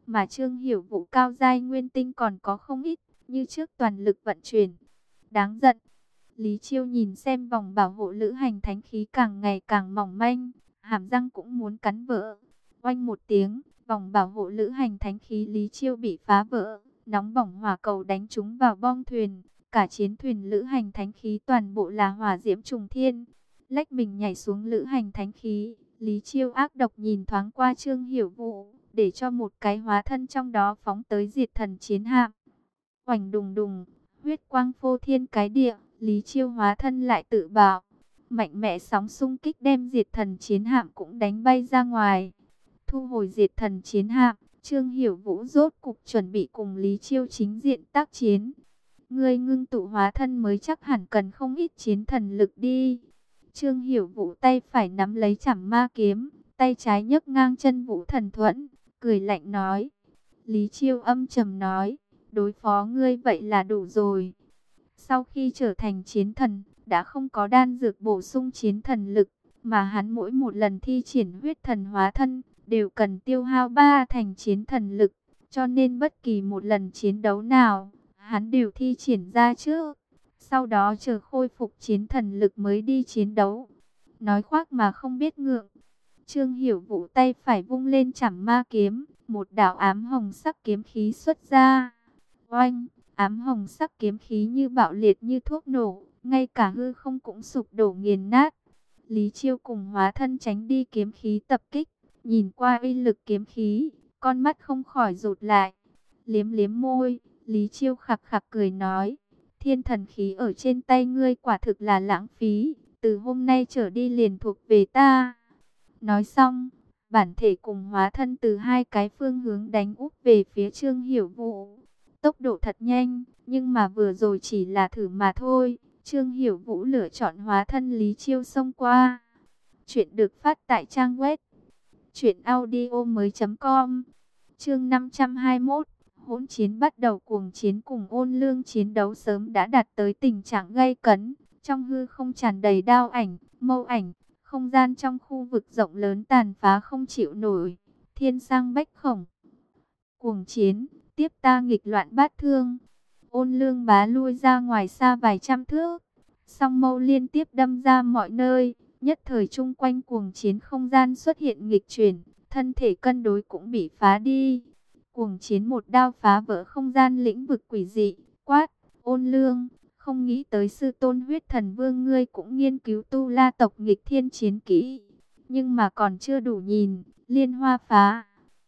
Speaker 1: mà Trương Hiểu Vũ cao giai nguyên tinh còn có không ít, như trước toàn lực vận chuyển. Đáng giận. Lý Chiêu nhìn xem vòng bảo hộ lữ hành thánh khí càng ngày càng mỏng manh, hàm răng cũng muốn cắn vỡ. Oanh một tiếng, vòng bảo hộ lữ hành thánh khí Lý Chiêu bị phá vỡ, nóng bỏng hỏa cầu đánh trúng vào bong thuyền, cả chiến thuyền lữ hành thánh khí toàn bộ là hỏa diễm trùng thiên. Lách mình nhảy xuống lữ hành thánh khí, Lý Chiêu ác độc nhìn thoáng qua Trương Hiểu Vũ, để cho một cái hóa thân trong đó phóng tới diệt thần chiến hạm. Oành đùng đùng, huyết quang phô thiên cái địa, Lý Chiêu hóa thân lại tự bạo. Mạnh mẽ sóng xung kích đem diệt thần chiến hạm cũng đánh bay ra ngoài. Thu hồi diệt thần chiến hạm, Trương Hiểu Vũ rốt cục chuẩn bị cùng Lý Chiêu chính diện tác chiến. Ngươi ngưng tụ hóa thân mới chắc hẳn cần không ít chiến thần lực đi. Trương Hiểu Vũ tay phải nắm lấy chảm ma kiếm, tay trái nhấc ngang chân vũ thần thuẫn, cười lạnh nói. Lý Chiêu âm trầm nói, đối phó ngươi vậy là đủ rồi. Sau khi trở thành chiến thần, đã không có đan dược bổ sung chiến thần lực, mà hắn mỗi một lần thi triển huyết thần hóa thân, đều cần tiêu hao ba thành chiến thần lực, cho nên bất kỳ một lần chiến đấu nào, hắn đều thi triển ra trước, sau đó chờ khôi phục chiến thần lực mới đi chiến đấu. Nói khoác mà không biết ngượng. Trương Hiểu Vũ tay phải vung lên chảm ma kiếm, một đạo ám hồng sắc kiếm khí xuất ra. Oanh, ám hồng sắc kiếm khí như bạo liệt như thuốc nổ, ngay cả hư không cũng sụp đổ nghiền nát. Lý Chiêu cùng hóa thân tránh đi kiếm khí tập kích, nhìn qua uy lực kiếm khí, con mắt không khỏi rụt lại. Liếm liếm môi, Lý Chiêu khặc khặc cười nói, thiên thần khí ở trên tay ngươi quả thực là lãng phí, từ hôm nay trở đi liền thuộc về ta. Nói xong, bản thể cùng hóa thân từ hai cái phương hướng đánh úp về phía Trương Hiểu Vũ. Tốc độ thật nhanh, nhưng mà vừa rồi chỉ là thử mà thôi. Trương Hiểu Vũ lựa chọn hóa thân Lý Chiêu xông qua. Chuyện được phát tại trang web truyện audio mới chấm com. Chương năm trăm hai mươi mốt, hỗn chiến bắt đầu. Cuồng chiến cùng Ôn Lương chiến đấu sớm đã đạt tới tình trạng gay cấn. Trong hư không tràn đầy đao ảnh, mâu ảnh, không gian trong khu vực rộng lớn tàn phá không chịu nổi. Thiên sang bách khổng. Cuồng chiến, tiếp ta nghịch loạn bát thương. Ôn Lương bá lui ra ngoài xa vài trăm thước, song mâu liên tiếp đâm ra mọi nơi, nhất thời chung quanh cuồng chiến không gian xuất hiện nghịch chuyển, thân thể cân đối cũng bị phá đi. Cuồng chiến một đao phá vỡ không gian lĩnh vực quỷ dị, quát, Ôn Lương, không nghĩ tới sư tôn huyết thần vương ngươi cũng nghiên cứu tu la tộc nghịch thiên chiến kỹ, nhưng mà còn chưa đủ nhìn, liên hoa phá.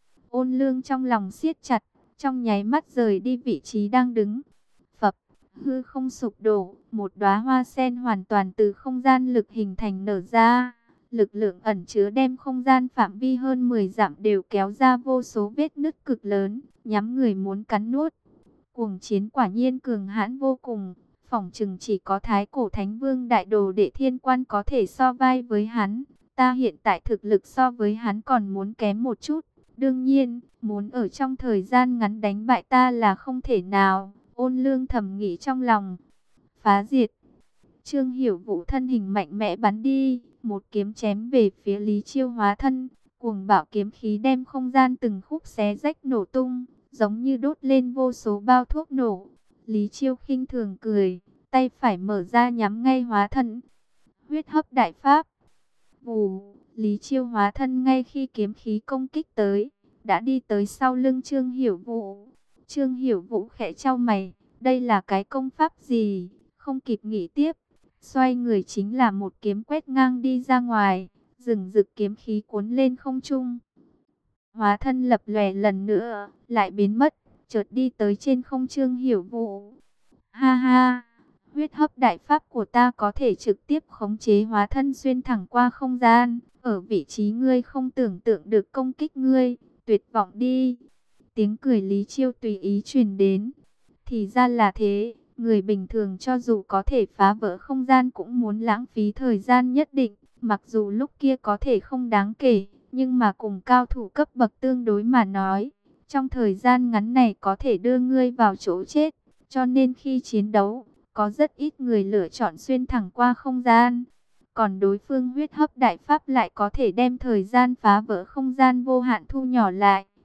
Speaker 1: Ôn Lương trong lòng siết chặt, trong nháy mắt rời đi vị trí đang đứng. Phập, hư không sụp đổ, một đóa hoa sen hoàn toàn từ không gian lực hình thành nở ra. Lực lượng ẩn chứa đem không gian phạm vi hơn mười dặm đều kéo ra vô số vết nứt cực lớn, nhắm người muốn cắn nuốt. Cuồng chiến quả nhiên cường hãn vô cùng, phỏng chừng chỉ có Thái Cổ Thánh Vương Đại Đồ Đệ Thiên Quan có thể so vai với hắn. Ta hiện tại thực lực so với hắn còn muốn kém một chút. Đương nhiên, muốn ở trong thời gian ngắn đánh bại ta là không thể nào. Ôn Lương thầm nghĩ trong lòng. Phá diệt. Trương Hiểu Vũ thân hình mạnh mẽ bắn đi, một kiếm chém về phía Lý Chiêu hóa thân. Cuồng bạo kiếm khí đem không gian từng khúc xé rách nổ tung, giống như đốt lên vô số bao thuốc nổ. Lý Chiêu khinh thường cười, tay phải mở ra nhắm ngay hóa thân. Huyết hấp đại pháp. Vù, Lý Chiêu hóa thân ngay khi kiếm khí công kích tới, đã đi tới sau lưng Trương Hiểu Vũ. Trương Hiểu Vũ khẽ chau mày, đây là cái công pháp gì? Không kịp nghĩ tiếp, xoay người chính là một kiếm quét ngang đi ra ngoài, rừng rực kiếm khí cuốn lên không trung. Hóa thân lập lòe lần nữa, lại biến mất, chợt đi tới trên không Trương Hiểu Vũ. Ha ha, huyết hấp đại pháp của ta có thể trực tiếp khống chế hóa thân xuyên thẳng qua không gian, ở vị trí ngươi không tưởng tượng được công kích ngươi, tuyệt vọng đi. Tiếng cười Lý Chiêu tùy ý truyền đến. Thì ra là thế, người bình thường cho dù có thể phá vỡ không gian cũng muốn lãng phí thời gian nhất định, mặc dù lúc kia có thể không đáng kể, nhưng mà cùng cao thủ cấp bậc tương đối mà nói, trong thời gian ngắn này có thể đưa ngươi vào chỗ chết, cho nên khi chiến đấu, có rất ít người lựa chọn xuyên thẳng qua không gian. Còn đối phương huyết hấp đại pháp lại có thể đem thời gian phá vỡ không gian vô hạn thu nhỏ lại,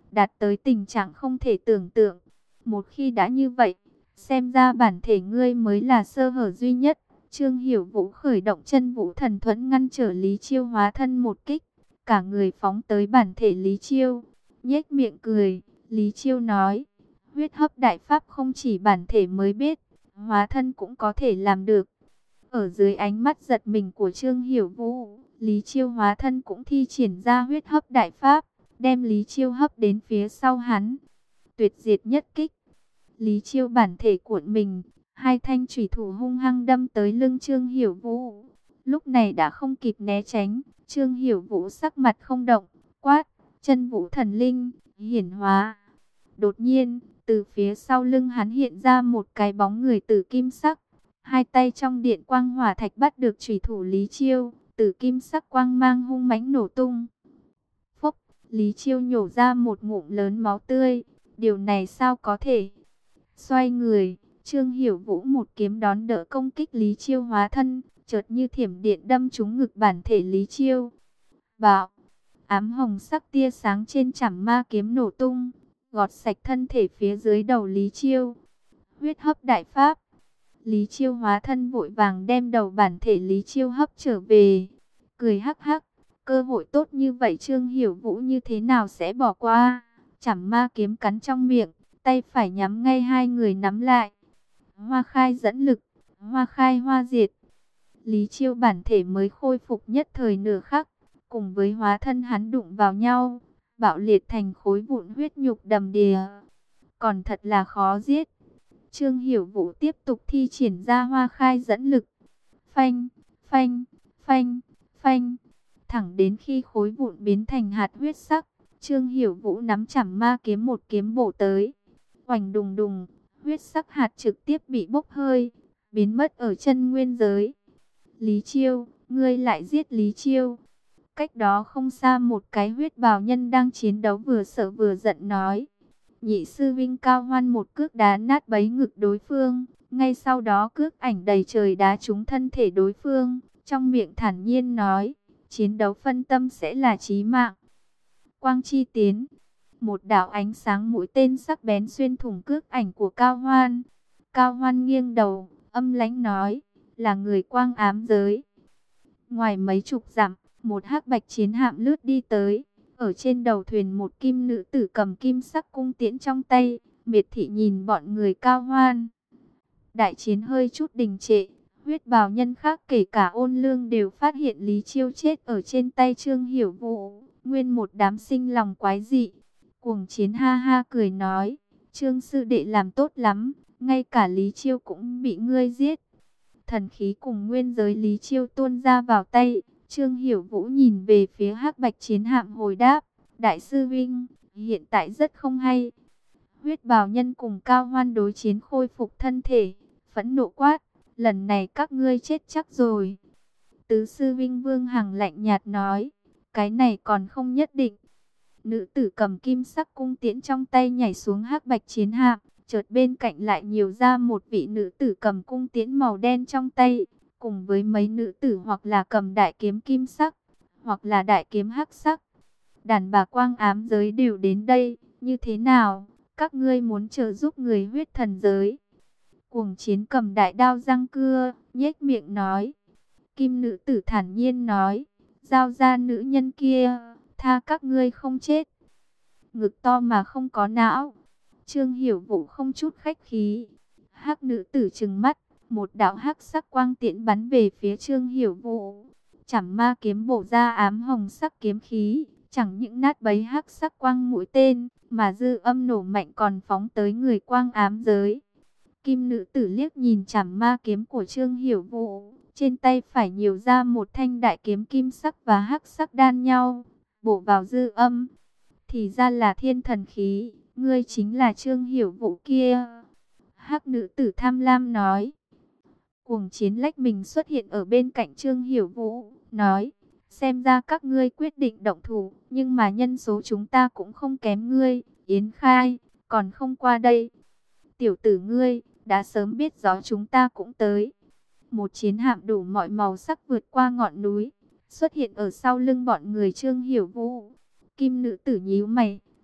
Speaker 1: đạt tới tình trạng không thể tưởng tượng. Một khi đã như vậy, xem ra bản thể ngươi mới là sơ hở duy nhất. Trương Hiểu Vũ khởi động chân vũ thần thuẫn ngăn trở Lý Chiêu hóa thân một kích, cả người phóng tới bản thể Lý Chiêu, nhếch miệng cười. Lý Chiêu nói, huyết hấp đại pháp không chỉ bản thể mới biết, hóa thân cũng có thể làm được. Ở dưới ánh mắt giật mình của Trương Hiểu Vũ, Lý Chiêu hóa thân cũng thi triển ra huyết hấp đại pháp, đem Lý Chiêu hấp đến phía sau hắn. Tuyệt diệt nhất kích. Lý Chiêu bản thể cuộn mình, hai thanh chủy thủ hung hăng đâm tới lưng Trương Hiểu Vũ. Lúc này đã không kịp né tránh, Trương Hiểu Vũ sắc mặt không động, quát, chân vũ thần linh, hiển hóa. Đột nhiên, từ phía sau lưng hắn hiện ra một cái bóng người tử kim sắc. Hai tay trong điện quang hỏa thạch bắt được chủy thủ Lý Chiêu, tử kim sắc quang mang hung mãnh nổ tung. Phốc, Lý Chiêu nhổ ra một ngụm lớn máu tươi. Điều này sao có thể? Xoay người, Trương Hiểu Vũ một kiếm đón đỡ công kích Lý Chiêu hóa thân, chợt như thiểm điện đâm trúng ngực bản thể Lý Chiêu. Bạo, ám hồng sắc tia sáng trên chảm ma kiếm nổ tung, gọt sạch thân thể phía dưới đầu Lý Chiêu. Huyết hấp đại pháp. Lý Chiêu hóa thân vội vàng đem đầu bản thể Lý Chiêu hấp trở về, cười hắc hắc, cơ hội tốt như vậy Trương Hiểu Vũ như thế nào sẽ bỏ qua. Chảm ma kiếm cắn trong miệng, tay phải nhắm ngay hai người nắm lại. Hoa khai dẫn lực, hoa khai hoa diệt. Lý Chiêu bản thể mới khôi phục nhất thời nửa khắc, cùng với hóa thân hắn đụng vào nhau, bạo liệt thành khối vụn huyết nhục đầm đìa. Còn thật là khó giết. Trương Hiểu Vũ tiếp tục thi triển ra hoa khai dẫn lực. Phanh, phanh, phanh, phanh. Thẳng đến khi khối vụn biến thành hạt huyết sắc, Trương Hiểu Vũ nắm chảm ma kiếm một kiếm bổ tới. Oành đùng đùng, huyết sắc hạt trực tiếp bị bốc hơi, biến mất ở chân nguyên giới. Lý Chiêu, ngươi lại giết Lý Chiêu. Cách đó không xa một cái huyết bào nhân đang chiến đấu vừa sợ vừa giận nói. Nhị sư vinh Cao Hoan một cước đá nát bấy ngực đối phương, ngay sau đó cước ảnh đầy trời đá trúng thân thể đối phương, trong miệng thản nhiên nói, chiến đấu phân tâm sẽ là chí mạng. Quang chi tiến, một đạo ánh sáng mũi tên sắc bén xuyên thủng cước ảnh của Cao Hoan. Cao Hoan nghiêng đầu, âm lãnh nói, là người quang ám giới. Ngoài mấy chục dặm, một hắc bạch chiến hạm lướt đi tới. Ở trên đầu thuyền một kim nữ tử cầm kim sắc cung tiễn trong tay, miệt thị nhìn bọn người Cao Hoan. Đại chiến hơi chút đình trệ, huyết bào nhân khác kể cả Ôn Lương đều phát hiện Lý Chiêu chết ở trên tay Trương Hiểu Vũ. Nguyên một đám sinh lòng quái dị. Cuồng Chiến ha ha cười nói, Trương sư đệ làm tốt lắm, ngay cả Lý Chiêu cũng bị ngươi giết. Thần khí cùng nguyên giới Lý Chiêu tuôn ra vào tay. Trương Hiểu Vũ nhìn về phía hắc bạch chiến hạm hồi đáp, đại sư Vinh, hiện tại rất không hay. Huyết bào nhân cùng Cao Hoan đối chiến khôi phục thân thể, phẫn nộ quát, lần này các ngươi chết chắc rồi. Tứ sư Vinh Vương Hằng lạnh nhạt nói, cái này còn không nhất định. Nữ tử cầm kim sắc cung tiễn trong tay nhảy xuống hắc bạch chiến hạm, chợt bên cạnh lại nhiều ra một vị nữ tử cầm cung tiễn màu đen trong tay, cùng với mấy nữ tử hoặc là cầm đại kiếm kim sắc, hoặc là đại kiếm hắc sắc. Đàn bà quang ám giới đều đến đây, như thế nào? Các ngươi muốn trợ giúp người huyết thần giới? Cuồng Chiến cầm đại đao răng cưa, nhếch miệng nói. Kim nữ tử thản nhiên nói, giao ra nữ nhân kia, tha các ngươi không chết. Ngực to mà không có não. Trương Hiểu Vũ không chút khách khí. Hắc nữ tử trừng mắt, một đạo hắc sắc quang tiễn bắn về phía Trương Hiểu Vũ. Chảm ma kiếm bổ ra ám hồng sắc kiếm khí, chẳng những nát bấy hắc sắc quang mũi tên, mà dư âm nổ mạnh còn phóng tới người quang ám giới. Kim nữ tử liếc nhìn chảm ma kiếm của Trương Hiểu Vũ, trên tay phải nhiều ra một thanh đại kiếm kim sắc và hắc sắc đan nhau, bổ vào dư âm. Thì ra là thiên thần khí, ngươi chính là Trương Hiểu Vũ kia. Hắc nữ tử tham lam nói. Cuồng Chiến lách mình xuất hiện ở bên cạnh Trương Hiểu Vũ, nói, xem ra các ngươi quyết định động thủ, nhưng mà nhân số chúng ta cũng không kém ngươi. Yến Khai, còn không qua đây. Tiểu tử ngươi, đã sớm biết gió chúng ta cũng tới. Một chiến hạm đủ mọi màu sắc vượt qua ngọn núi, xuất hiện ở sau lưng bọn người Trương Hiểu Vũ. Kim nữ tử nhíu mày,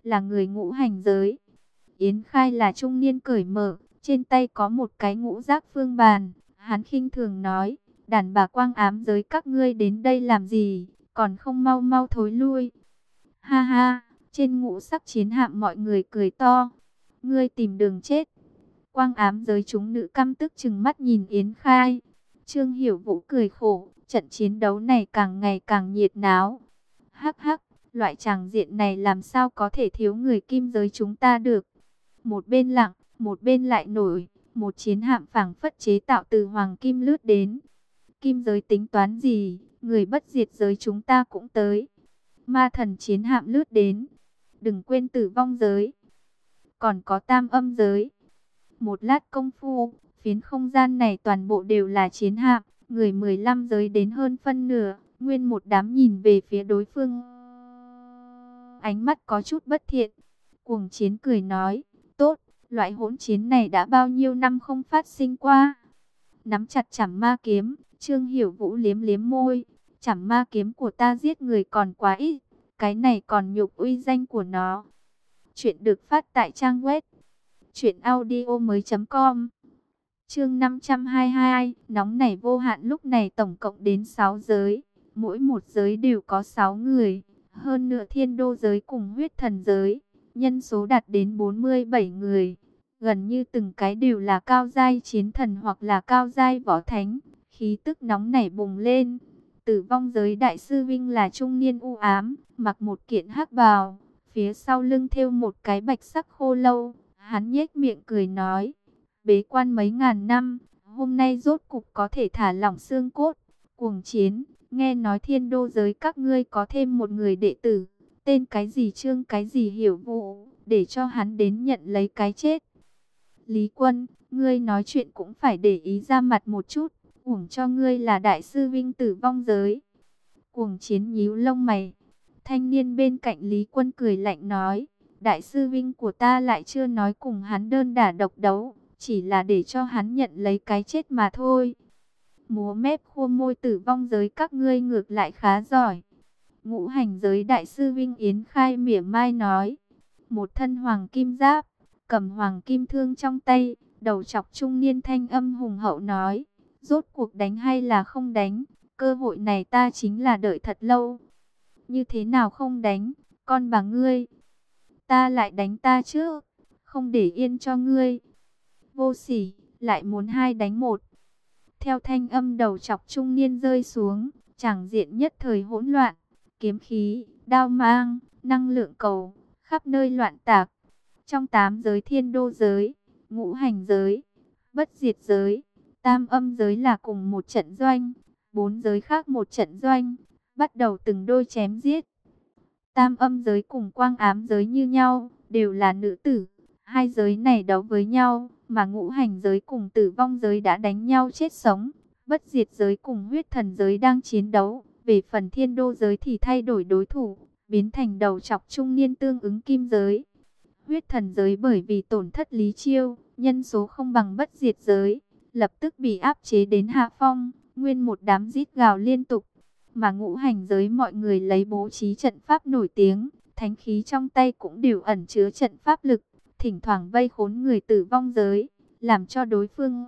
Speaker 1: là người ngũ hành giới. Yến Khai là trung niên cởi mở, trên tay có một cái ngũ giác phương bàn. Hắn khinh thường nói, đàn bà quang ám giới các ngươi đến đây làm gì, còn không mau mau thối lui. Ha ha, trên ngũ sắc chiến hạm mọi người cười to, ngươi tìm đường chết. Quang ám giới chúng nữ căm tức chừng mắt nhìn Yến Khai. Trương Hiểu Vũ cười khổ, trận chiến đấu này càng ngày càng nhiệt náo. Hắc hắc, loại tràng diện này làm sao có thể thiếu người kim giới chúng ta được. Một bên lặng, một bên lại nổi, một chiến hạm phảng phất chế tạo từ hoàng kim lướt đến. Kim giới tính toán gì, người bất diệt giới chúng ta cũng tới. Ma thần chiến hạm lướt đến, đừng quên tử vong giới, còn có tam âm giới. Một lát công phu, phiến không gian này toàn bộ đều là chiến hạm, người mười lăm giới đến hơn phân nửa, nguyên một đám nhìn về phía đối phương. Ánh mắt có chút bất thiện. Cuồng Chiến cười nói, tốt, loại hỗn chiến này đã bao nhiêu năm không phát sinh qua. Nắm chặt chảm ma kiếm, Trương Hiểu Vũ liếm liếm môi, chảm ma kiếm của ta giết người còn quá ít, cái này còn nhục uy danh của nó. Chuyện được phát tại trang web truyện audio mới chấm com. Chương năm trăm hai mươi hai, nóng nảy vô hạn. Lúc này tổng cộng đến sáu giới, mỗi một giới đều có sáu người, hơn nữa thiên đô giới cùng huyết thần giới, nhân số đạt đến bốn mươi bảy người. Gần như từng cái đều là cao giai chiến thần hoặc là cao giai võ thánh, khí tức nóng nảy bùng lên. Tử vong giới đại sư Vinh là trung niên u ám, mặc một kiện hắc bào, phía sau lưng thêu một cái bạch sắc khô lâu. Hắn nhếch miệng cười nói, bế quan mấy ngàn năm, hôm nay rốt cục có thể thả lỏng xương cốt. Cuồng Chiến, nghe nói thiên đô giới các ngươi có thêm một người đệ tử, tên cái gì Trương cái gì Hiểu Vũ, để cho hắn đến nhận lấy cái chết. Lý Quân, ngươi nói chuyện cũng phải để ý ra mặt một chút, uổng cho ngươi là đại sư Vinh tử vong giới. Cuồng Chiến nhíu lông mày. Thanh niên bên cạnh Lý Quân cười lạnh nói, đại sư Vinh của ta lại chưa nói cùng hắn đơn đả độc đấu, chỉ là để cho hắn nhận lấy cái chết mà thôi. Múa mép khua môi, tử vong giới các ngươi ngược lại khá giỏi. Ngũ hành giới đại sư Vinh Yến Khai mỉa mai nói, một thân hoàng kim giáp, cầm hoàng kim thương trong tay, đầu chọc trung niên thanh âm hùng hậu nói, rốt cuộc đánh hay là không đánh, cơ hội này ta chính là đợi thật lâu. Như thế nào không đánh, con bà ngươi, ta lại đánh ta trước, không để yên cho ngươi. Vô sỉ, lại muốn hai đánh một. Theo thanh âm đầu chọc trung niên rơi xuống, tràng diện nhất thời hỗn loạn, kiếm khí, đao mang, năng lượng cầu, khắp nơi loạn tạc. Trong tám giới thiên đô giới, ngũ hành giới, bất diệt giới, tam âm giới là cùng một trận doanh, bốn giới khác một trận doanh, bắt đầu từng đôi chém giết. Tam âm giới cùng quang ám giới như nhau, đều là nữ tử. Hai giới này đấu với nhau, mà ngũ hành giới cùng tử vong giới đã đánh nhau chết sống. Bất diệt giới cùng huyết thần giới đang chiến đấu. Về phần thiên đô giới thì thay đổi đối thủ, biến thành đầu chọc trung niên tương ứng kim giới. Huyết thần giới bởi vì tổn thất Lý Chiêu, nhân số không bằng bất diệt giới, lập tức bị áp chế đến hạ phong, nguyên một đám rít gào liên tục. Mà ngũ hành giới mọi người lấy bố trí trận pháp nổi tiếng, thánh khí trong tay cũng đều ẩn chứa trận pháp lực, thỉnh thoảng vây khốn người tử vong giới, làm cho đối phương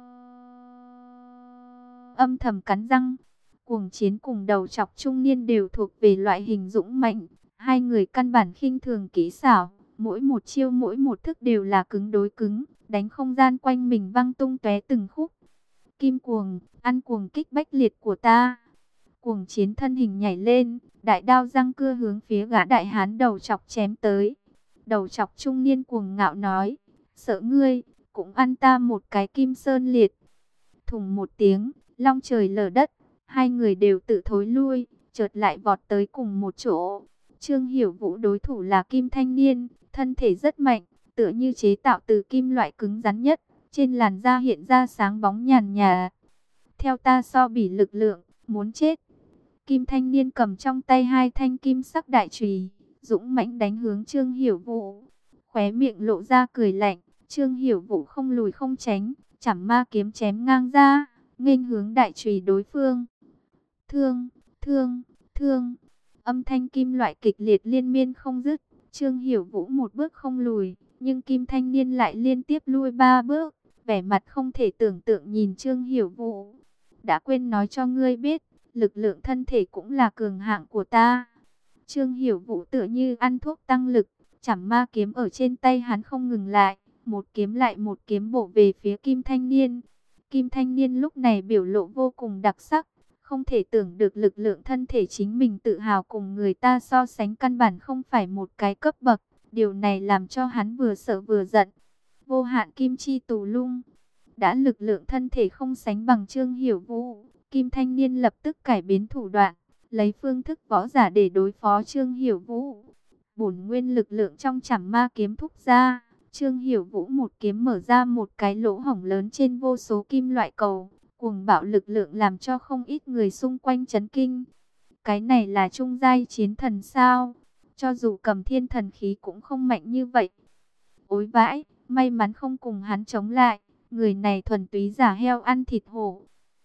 Speaker 1: âm thầm cắn răng. Cuồng Chiến cùng đầu chọc trung niên đều thuộc về loại hình dũng mạnh, hai người căn bản khinh thường kỹ xảo, mỗi một chiêu mỗi một thức đều là cứng đối cứng, đánh không gian quanh mình văng tung tóe từng khúc. Kim Cuồng, ăn cuồng kích bách liệt của ta. Cuồng Chiến thân hình nhảy lên, đại đao răng cưa hướng phía gã đại hán đầu chọc chém tới. Đầu chọc trung niên cuồng ngạo nói, sợ ngươi, cũng ăn ta một cái kim sơn liệt. Thùng một tiếng, long trời lở đất, hai người đều tự thối lui, chợt lại vọt tới cùng một chỗ. Trương Hiểu Vũ đối thủ là kim thanh niên, thân thể rất mạnh, tựa như chế tạo từ kim loại cứng rắn nhất, trên làn da hiện ra sáng bóng nhàn nhạt. Theo ta so bỉ lực lượng, muốn chết. Kim thanh niên cầm trong tay hai thanh kim sắc đại chùy, dũng mãnh đánh hướng Trương Hiểu Vũ. Khóe miệng lộ ra cười lạnh, Trương Hiểu Vũ không lùi không tránh, chảm ma kiếm chém ngang ra, nghênh hướng đại chùy đối phương. Thương, thương, thương, âm thanh kim loại kịch liệt liên miên không dứt, Trương Hiểu Vũ một bước không lùi, nhưng Kim Thanh Niên lại liên tiếp lui ba bước, vẻ mặt không thể tưởng tượng nhìn Trương Hiểu Vũ. Đã quên nói cho ngươi biết, lực lượng thân thể cũng là cường hạng của ta. Trương Hiểu Vũ tựa như ăn thuốc tăng lực, chảm ma kiếm ở trên tay hắn không ngừng lại, một kiếm lại một kiếm bổ về phía Kim Thanh Niên. Kim Thanh Niên lúc này biểu lộ vô cùng đặc sắc, không thể tưởng được lực lượng thân thể chính mình tự hào cùng người ta so sánh căn bản không phải một cái cấp bậc. Điều này làm cho hắn vừa sợ vừa giận. Vô hạn kim chi tù lung. Đã lực lượng thân thể không sánh bằng Trương Hiểu Vũ, Kim Thanh Niên lập tức cải biến thủ đoạn, lấy phương thức võ giả để đối phó Trương Hiểu Vũ. Bổn nguyên lực lượng trong chảm ma kiếm thúc ra, Trương Hiểu Vũ một kiếm mở ra một cái lỗ hổng lớn trên vô số kim loại cầu, cuồng bạo lực lượng làm cho không ít người xung quanh chấn kinh. Cái này là trung giai chiến thần sao? Cho dù cầm thiên thần khí cũng không mạnh như vậy. Ối vãi, may mắn không cùng hắn chống lại, người này thuần túy giả heo ăn thịt hổ.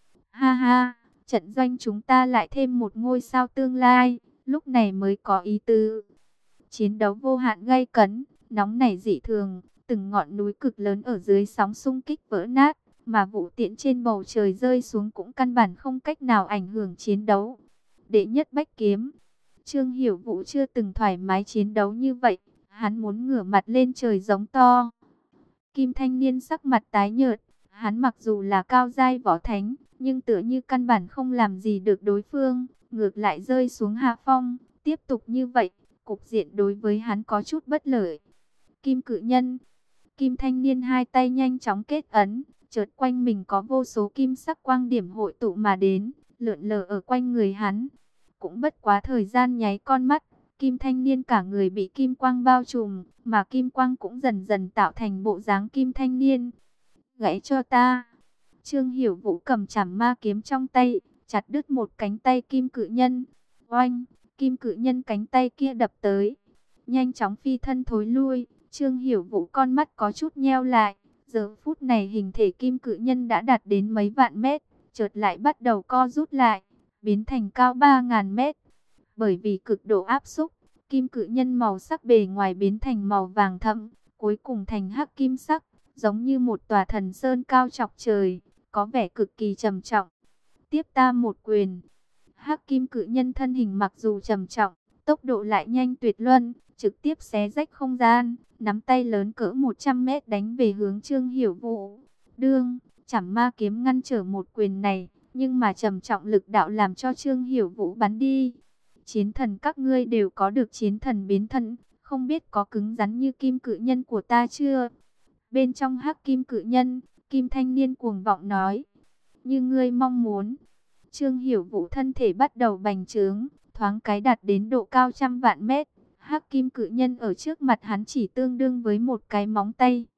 Speaker 1: Ha ha, trận doanh chúng ta lại thêm một ngôi sao tương lai, lúc này mới có ý tứ. Chiến đấu vô hạn gay cấn, nóng nảy dị thường, từng ngọn núi cực lớn ở dưới sóng xung kích vỡ nát, mà vụ tiễn trên bầu trời rơi xuống cũng căn bản không cách nào ảnh hưởng chiến đấu. Đệ nhất bách kiếm, Trương Hiểu Vũ chưa từng thoải mái chiến đấu như vậy, hắn muốn ngửa mặt lên trời giống to. Kim Thanh Niên sắc mặt tái nhợt, hắn mặc dù là cao giai võ thánh, nhưng tựa như căn bản không làm gì được đối phương, ngược lại rơi xuống hạ phong. Tiếp tục như vậy, cục diện đối với hắn có chút bất lợi. Kim Cự Nhân, Kim Thanh Niên hai tay nhanh chóng kết ấn, chợt quanh mình có vô số kim sắc quang điểm hội tụ mà đến, lượn lờ ở quanh người hắn. Cũng bất quá thời gian nháy con mắt, Kim Thanh Niên cả người bị kim quang bao trùm, mà kim quang cũng dần dần tạo thành bộ dáng Kim Thanh Niên. Gãy cho ta. Trương Hiểu Vũ cầm chảm ma kiếm trong tay, chặt đứt một cánh tay Kim Cự Nhân. Oanh, Kim Cự Nhân cánh tay kia đập tới, nhanh chóng phi thân thối lui. Trương Hiểu Vũ con mắt có chút nheo lại. Giờ phút này hình thể Kim Cự Nhân đã đạt đến mấy vạn mét, chợt lại bắt đầu co rút lại, biến thành cao ba ngàn mét. Bởi vì cực độ áp xúc, Kim Cự Nhân màu sắc bề ngoài biến thành màu vàng thẫm, cuối cùng thành hắc kim sắc, giống như một tòa thần sơn cao chọc trời, có vẻ cực kỳ trầm trọng. Tiếp ta một quyền. Hắc Kim Cự Nhân thân hình mặc dù trầm trọng, tốc độ lại nhanh tuyệt luân, trực tiếp xé rách không gian, nắm tay lớn cỡ một trăm mét đánh về hướng Trương Hiểu Vũ. Đương, chảm ma kiếm ngăn trở một quyền này, nhưng mà trầm trọng lực đạo làm cho Trương Hiểu Vũ bắn đi. Chiến thần các ngươi đều có được chiến thần biến thân, không biết có cứng rắn như Kim Cự Nhân của ta chưa? Bên trong Hắc Kim Cự Nhân, Kim Thanh Niên cuồng vọng nói, như ngươi mong muốn. Trương Hiểu Vũ thân thể bắt đầu bành trướng, thoáng cái đạt đến độ cao trăm vạn mét. Hắc Kim Cự Nhân ở trước mặt hắn chỉ tương đương với một cái móng tay,